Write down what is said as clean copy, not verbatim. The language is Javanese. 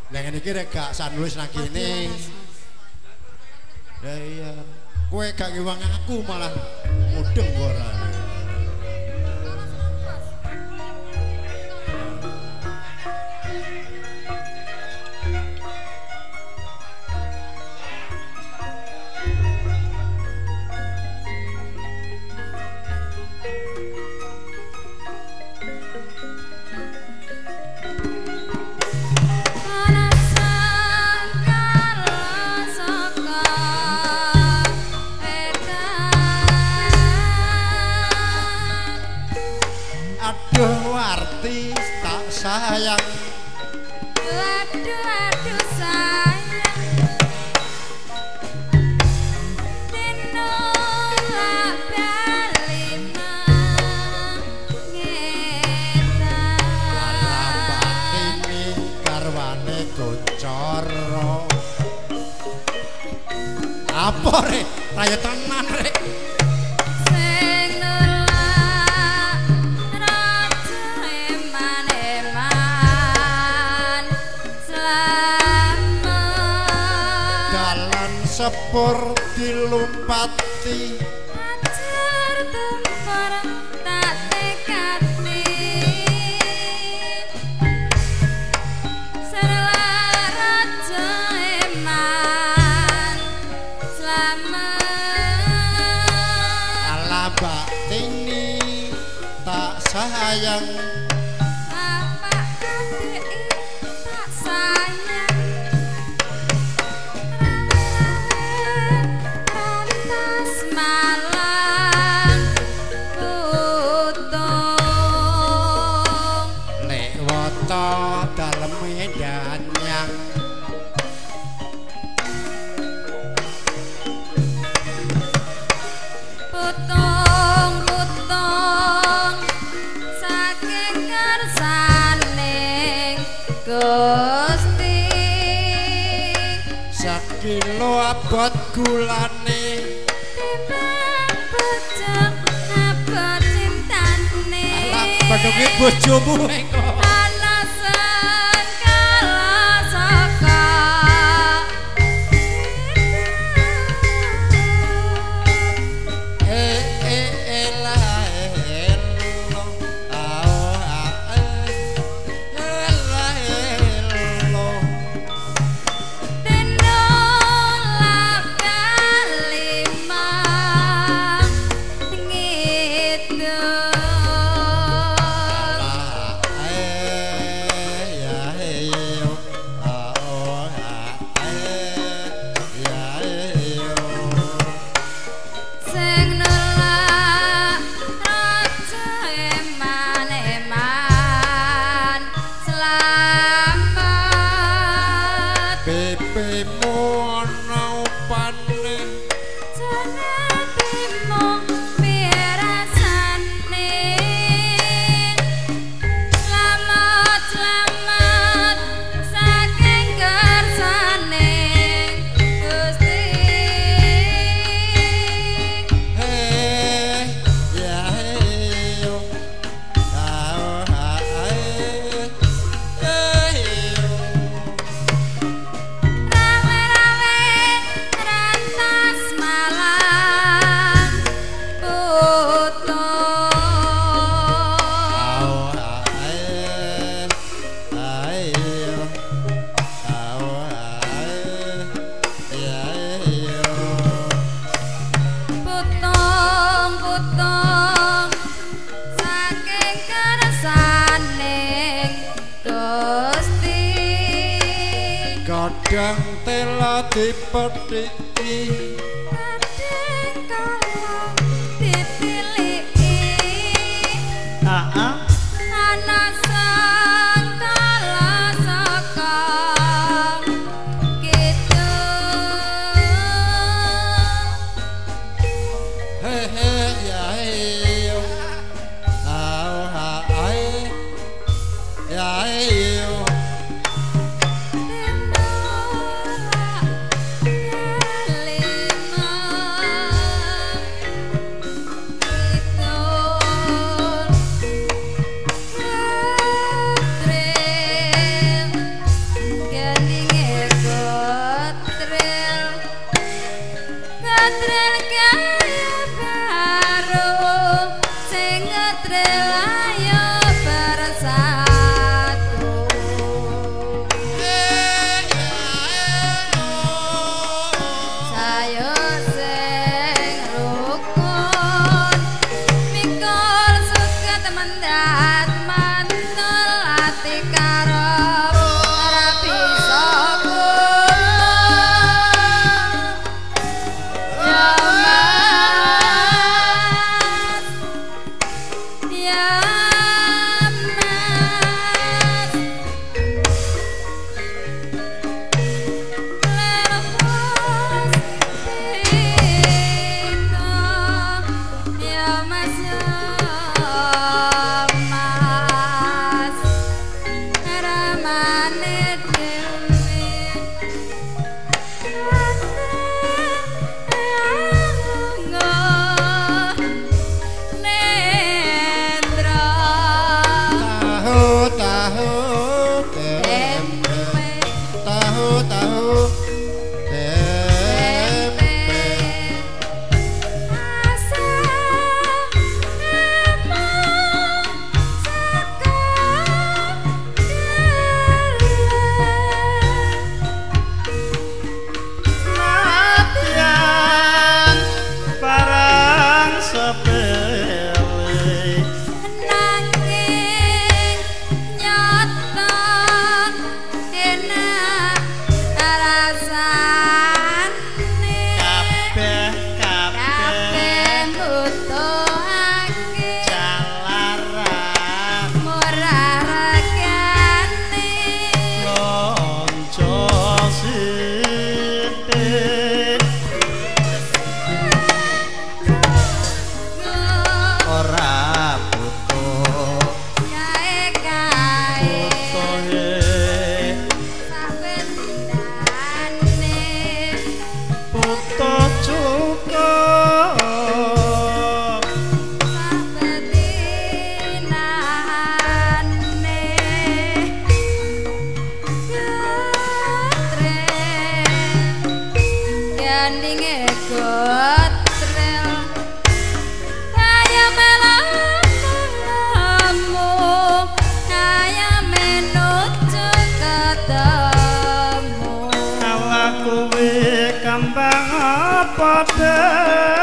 Lah ngene iki rek gak sanulis nang kene. Lah iya. Kowe gak ngiwang aku malah mudeng ora. Aduh artis tak sayang. Aduh sayang. Dinolak bali mengetan. Alambak ini garwane Goncoro. Apa rek? Raya tenan rek. Sepur dilumpati ajar tempur tak tekati serlah raja eman selamat ala batini tak sayang apa adik tak sayang malam putung lek wata dalem medan yang putung saking kersaning Gusti sakilo abot gulane Badunge bojomu engko. Ana segala saka. Elah elo. Elah elo. Dinolak kalima ngidul. Kadang tela dipethiki kadang kala ditiliki ana sangkala saka gitu ya yo ya yo lima gandinge gotrel kaya melamu kaya menuju ketemu ala kuwi kembang apa